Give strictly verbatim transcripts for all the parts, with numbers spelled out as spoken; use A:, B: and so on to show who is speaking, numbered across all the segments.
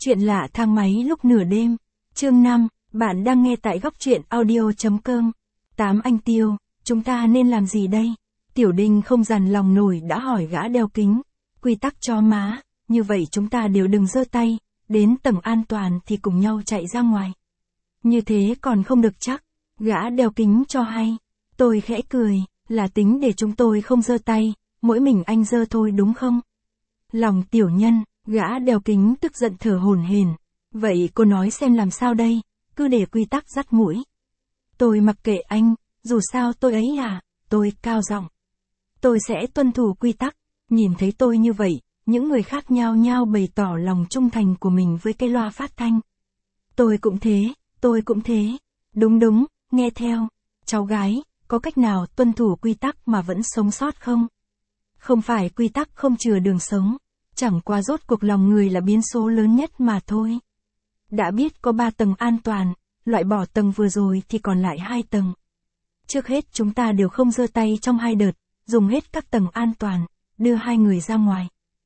A: Chuyện lạ thang máy lúc nửa đêm. Chương năm, bạn đang nghe tại góc truyện audio chấm com. Tám anh Tiêu, chúng ta nên làm gì đây? Tiểu Đinh không dằn lòng nổi đã hỏi gã đeo kính. Quy tắc cho má, như vậy chúng ta đều đừng giơ tay, đến tầng an toàn thì cùng nhau chạy ra ngoài. Như thế còn không được chắc, gã đeo kính cho hay. Tôi khẽ cười, là tính để chúng tôi không giơ tay, mỗi mình anh giơ thôi đúng không? Lòng tiểu nhân, gã đeo kính tức giận thở hổn hển. Vậy cô nói xem làm sao đây, cứ để quy tắc dắt mũi. Tôi mặc kệ anh, dù sao tôi ấy à, tôi cao giọng. Tôi sẽ tuân thủ quy tắc. Nhìn thấy tôi như vậy, những người khác nhao nhao bày tỏ lòng trung thành của mình với cái loa phát thanh. Tôi cũng thế, tôi cũng thế. Đúng đúng, nghe theo. Cháu gái, có cách nào tuân thủ quy tắc mà vẫn sống sót không? Không phải quy tắc không chừa đường sống, chẳng qua rốt cuộc lòng người là biến số lớn nhất mà thôi. Đã biết có ba tầng an toàn, loại bỏ tầng vừa rồi thì còn lại hai tầng. Trước hết chúng ta đều không giơ tay trong hai đợt, dùng hết các tầng an toàn, đưa hai người ra ngoài.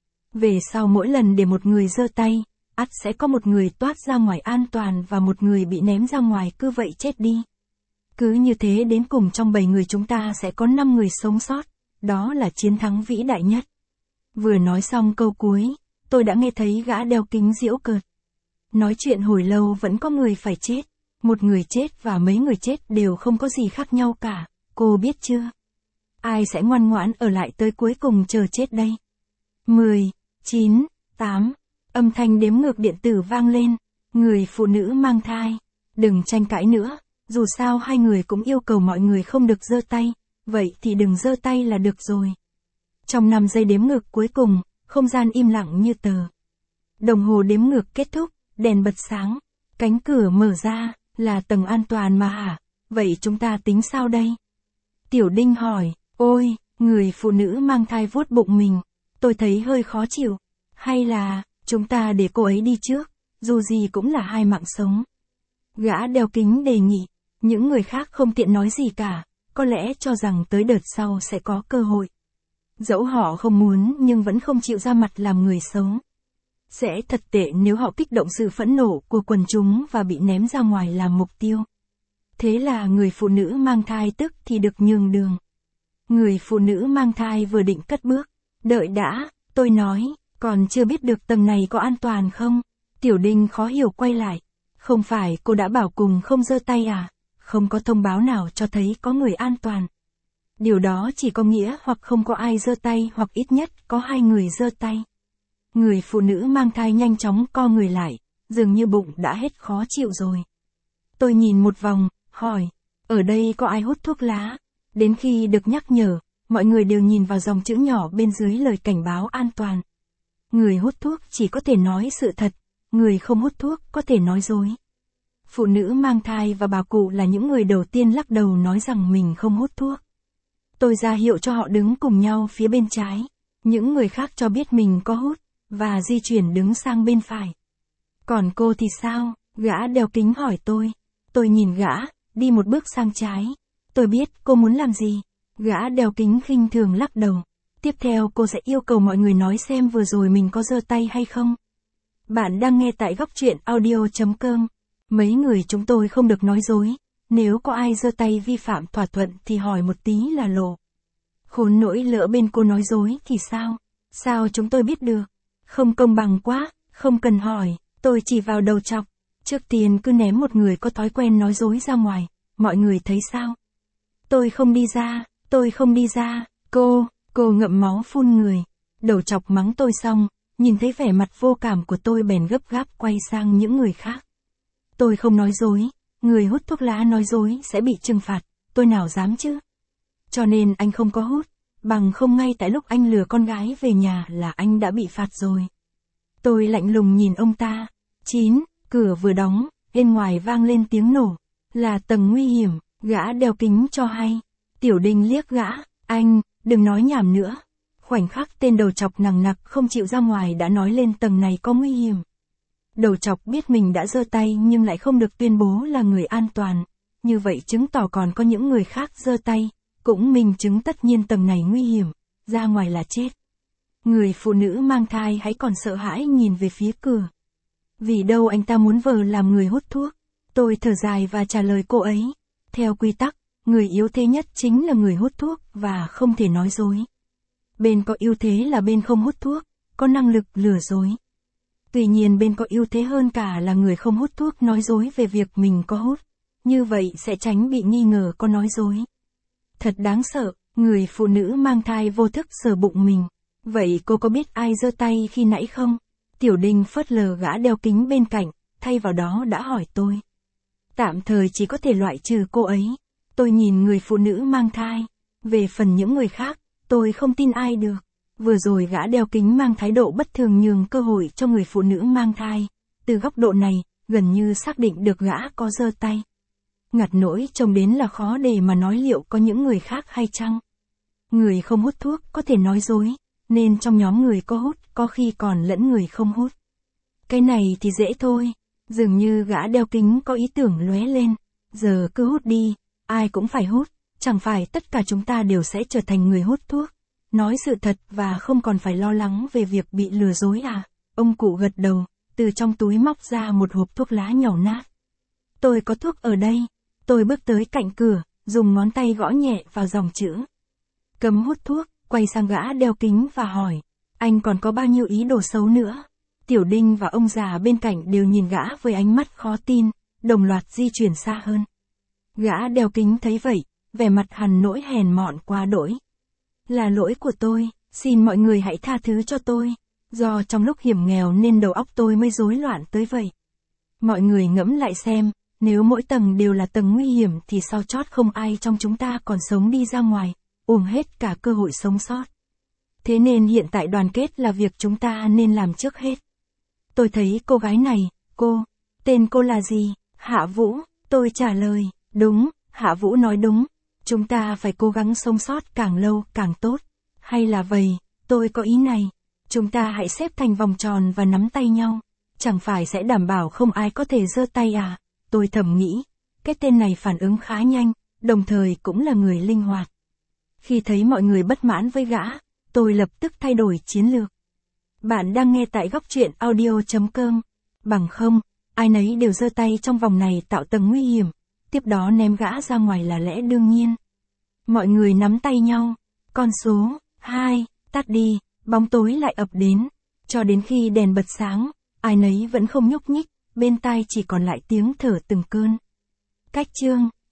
A: Về sau mỗi lần để một người giơ tay, ắt sẽ có một người toát ra ngoài an toàn và một người bị ném ra ngoài cứ vậy chết đi. Cứ như thế đến cùng trong bảy người chúng ta sẽ có năm người sống sót, đó là chiến thắng vĩ đại nhất. Vừa nói xong câu cuối, tôi đã nghe thấy gã đeo kính giễu cợt. Nói chuyện hồi lâu vẫn có người phải chết, một người chết và mấy người chết đều không có gì khác nhau cả, cô biết chưa? Ai sẽ ngoan ngoãn ở lại tới cuối cùng chờ chết đây? mười, chín, tám, âm thanh đếm ngược điện tử vang lên, người phụ nữ mang thai, đừng tranh cãi nữa, dù sao hai người cũng yêu cầu mọi người không được giơ tay, vậy thì đừng giơ tay là được rồi. Trong năm giây đếm ngược cuối cùng, không gian im lặng như tờ. Đồng hồ đếm ngược kết thúc, đèn bật sáng, cánh cửa mở ra, là tầng an toàn mà hả? Vậy chúng ta tính sao đây? Tiểu Đinh hỏi, ôi, người phụ nữ mang thai vuốt bụng mình, tôi thấy hơi khó chịu. Hay là, chúng ta để cô ấy đi trước, dù gì cũng là hai mạng sống. Gã đeo kính đề nghị, những người khác không tiện nói gì cả, có lẽ cho rằng tới đợt sau sẽ có cơ hội. Dẫu họ không muốn nhưng vẫn không chịu ra mặt làm người xấu. Sẽ thật tệ nếu họ kích động sự phẫn nộ của quần chúng và bị ném ra ngoài làm mục tiêu. Thế là người phụ nữ mang thai tức thì được nhường đường. Người phụ nữ mang thai vừa định cất bước. Đợi đã, tôi nói, còn chưa biết được tầng này có an toàn không? Tiểu Đinh khó hiểu quay lại. Không phải cô đã bảo cùng không giơ tay à? Không có thông báo nào cho thấy có người an toàn. Điều đó chỉ có nghĩa hoặc không có ai giơ tay hoặc ít nhất có hai người giơ tay. Người phụ nữ mang thai nhanh chóng co người lại, dường như bụng đã hết khó chịu rồi. Tôi nhìn một vòng, hỏi, ở đây có ai hút thuốc lá? Đến khi được nhắc nhở, mọi người đều nhìn vào dòng chữ nhỏ bên dưới lời cảnh báo an toàn. Người hút thuốc chỉ có thể nói sự thật, người không hút thuốc có thể nói dối. Phụ nữ mang thai và bà cụ là những người đầu tiên lắc đầu nói rằng mình không hút thuốc. Tôi ra hiệu cho họ đứng cùng nhau phía bên trái. Những người khác cho biết mình có hút, và di chuyển đứng sang bên phải. Còn cô thì sao? Gã đeo kính hỏi tôi. Tôi nhìn gã, đi một bước sang trái. Tôi biết cô muốn làm gì. Gã đeo kính khinh thường lắc đầu. Tiếp theo cô sẽ yêu cầu mọi người nói xem vừa rồi mình có giơ tay hay không. Bạn đang nghe tại góc truyện audio chấm com. Mấy người chúng tôi không được nói dối. Nếu có ai giơ tay vi phạm thỏa thuận thì hỏi một tí là lộ. Khốn nỗi lỡ bên cô nói dối thì sao? Sao chúng tôi biết được? Không công bằng quá, không cần hỏi, tôi chỉ vào đầu chọc. Trước tiên cứ ném một người có thói quen nói dối ra ngoài, mọi người thấy sao? Tôi không đi ra, tôi không đi ra, cô, cô ngậm máu phun người. Đầu chọc mắng tôi xong, nhìn thấy vẻ mặt vô cảm của tôi bèn gấp gáp quay sang những người khác. Tôi không nói dối, người hút thuốc lá nói dối sẽ bị trừng phạt, tôi nào dám chứ? Cho nên anh không có hút. Bằng không ngay tại lúc anh lừa con gái về nhà là anh đã bị phạt rồi. Tôi lạnh lùng nhìn ông ta. Chín, cửa vừa đóng, bên ngoài vang lên tiếng nổ. Là tầng nguy hiểm, gã đeo kính cho hay. Tiểu Đinh liếc gã, anh, đừng nói nhảm nữa. Khoảnh khắc tên đầu chọc nằng nặc không chịu ra ngoài đã nói lên tầng này có nguy hiểm. Đầu chọc biết mình đã giơ tay nhưng lại không được tuyên bố là người an toàn. Như vậy chứng tỏ còn có những người khác giơ tay. Cũng minh chứng tất nhiên tầng này nguy hiểm, ra ngoài là chết. Người phụ nữ mang thai hãy còn sợ hãi nhìn về phía cửa. Vì đâu anh ta muốn vờ làm người hút thuốc. Tôi thở dài và trả lời cô ấy. Theo quy tắc, người yếu thế nhất chính là người hút thuốc và không thể nói dối. Bên có ưu thế là bên không hút thuốc, có năng lực lừa dối. Tuy nhiên bên có ưu thế hơn cả là người không hút thuốc nói dối về việc mình có hút. Như vậy sẽ tránh bị nghi ngờ có nói dối. Thật đáng sợ, người phụ nữ mang thai vô thức sờ bụng mình. Vậy cô có biết ai giơ tay khi nãy không? Tiểu Đình phớt lờ gã đeo kính bên cạnh, thay vào đó đã hỏi tôi. Tạm thời chỉ có thể loại trừ cô ấy. Tôi nhìn người phụ nữ mang thai. Về phần những người khác, tôi không tin ai được. Vừa rồi gã đeo kính mang thái độ bất thường nhường cơ hội cho người phụ nữ mang thai. Từ góc độ này, gần như xác định được gã có giơ tay. Ngặt nỗi trông đến là khó để mà nói liệu có những người khác hay chăng. Người không hút thuốc có thể nói dối, nên trong nhóm người có hút có khi còn lẫn người không hút. Cái này thì dễ thôi. Dường như gã đeo kính có ý tưởng lóe lên. Giờ cứ hút đi, ai cũng phải hút. Chẳng phải tất cả chúng ta đều sẽ trở thành người hút thuốc. Nói sự thật và không còn phải lo lắng về việc bị lừa dối à? Ông cụ gật đầu, từ trong túi móc ra một hộp thuốc lá nhàu nát. Tôi có thuốc ở đây. Tôi bước tới cạnh cửa, dùng ngón tay gõ nhẹ vào dòng chữ. Cấm hút thuốc, quay sang gã đeo kính và hỏi. Anh còn có bao nhiêu ý đồ xấu nữa? Tiểu Đinh và ông già bên cạnh đều nhìn gã với ánh mắt khó tin, đồng loạt di chuyển xa hơn. Gã đeo kính thấy vậy, vẻ mặt hằn nỗi hèn mọn quá đỗi. Là lỗi của tôi, xin mọi người hãy tha thứ cho tôi. Do trong lúc hiểm nghèo nên đầu óc tôi mới rối loạn tới vậy. Mọi người ngẫm lại xem, nếu mỗi tầng đều là tầng nguy hiểm thì sau chót không ai trong chúng ta còn sống đi ra ngoài, uổng hết cả cơ hội sống sót. Thế nên hiện tại đoàn kết là việc chúng ta nên làm trước hết. Tôi thấy cô gái này, cô, tên cô là gì? Hạ Vũ, tôi trả lời, đúng, Hạ Vũ nói đúng. Chúng ta phải cố gắng sống sót càng lâu càng tốt. Hay là vậy, tôi có ý này. Chúng ta hãy xếp thành vòng tròn và nắm tay nhau. Chẳng phải sẽ đảm bảo không ai có thể giơ tay à? Tôi thầm nghĩ, cái tên này phản ứng khá nhanh, đồng thời cũng là người linh hoạt. Khi thấy mọi người bất mãn với gã, tôi lập tức thay đổi chiến lược. Bạn đang nghe tại góc truyện audio chấm com. Bằng không, ai nấy đều giơ tay trong vòng này tạo tầng nguy hiểm, tiếp đó ném gã ra ngoài là lẽ đương nhiên. Mọi người nắm tay nhau, con số hai, tắt đi, bóng tối lại ập đến, cho đến khi đèn bật sáng, ai nấy vẫn không nhúc nhích, bên tai chỉ còn lại tiếng thở từng cơn. Cách chương